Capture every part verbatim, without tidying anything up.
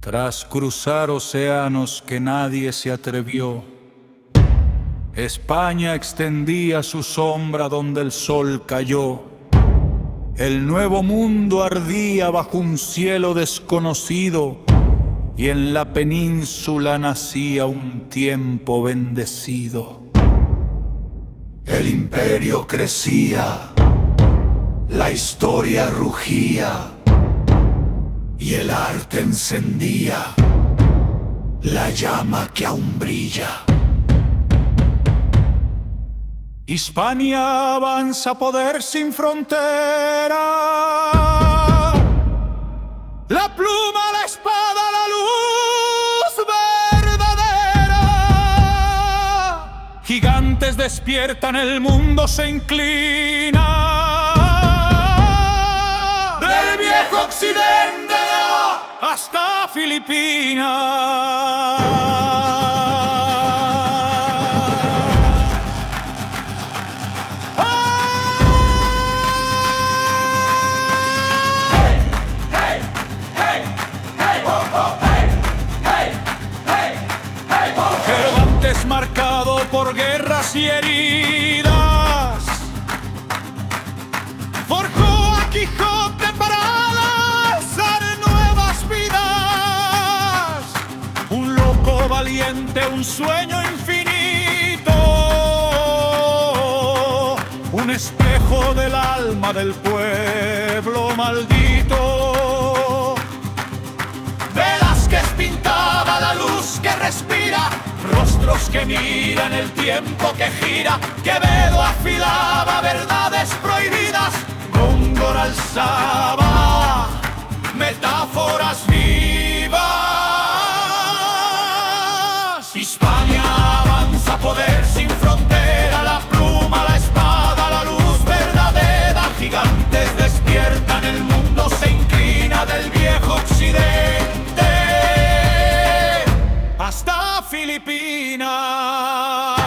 Tras cruzar océanos que nadie se atrevió, España extendía su sombra donde el sol cayó. El nuevo mundo ardía bajo un cielo desconocido, y en la península nacía un tiempo bendecido. El imperio crecía, la historia rugía, y el arte encendía la llama que aún brilla. Hispania avanza, poder sin frontera. La pluma, la espada, la luz verdadera. Gigantes despiertan, el mundo se inclina. Del viejo occidente hasta Filipinas. Marcado por guerras y heridas, forjó a Quijote para lanzar nuevas vidas. Un loco valiente, un sueño infinito, un espejo del alma del pueblo maldito. Velázquez pintaba la luz que respira, rostros que miran el tiempo que gira. Quevedo afilaba verdades prohibidas, Góngora alzaba metáforas vivas. Hispania avanza, poder sin frontera, la pluma, la espada, la luz verdadera. Gigantes despiertan, el mundo se inclina del viejo occidente hasta Filipinas.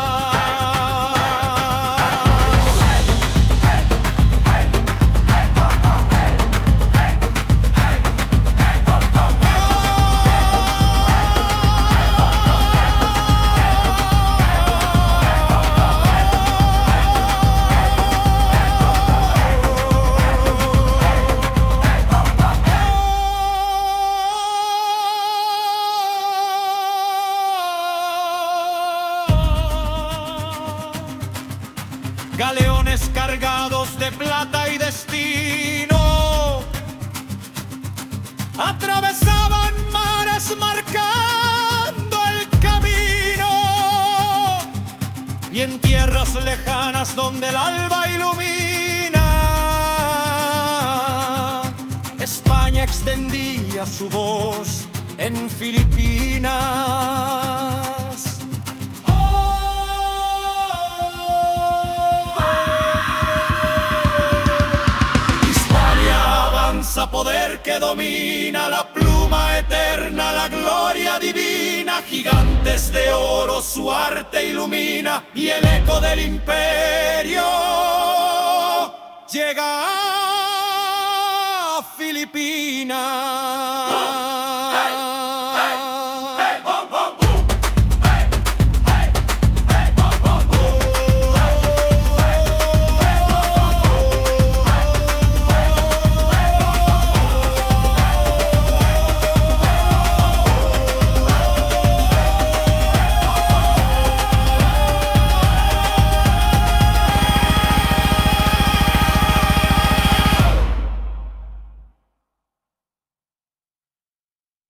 Galeones cargados de plata y destino atravesaban mares marcando el camino, y en tierras lejanas donde el alba ilumina, España extendía su voz en Filipinas. Poder que domina, la pluma eterna, la gloria divina. Gigantes de oro su arte ilumina, y el eco del imperio llega a Filipinas.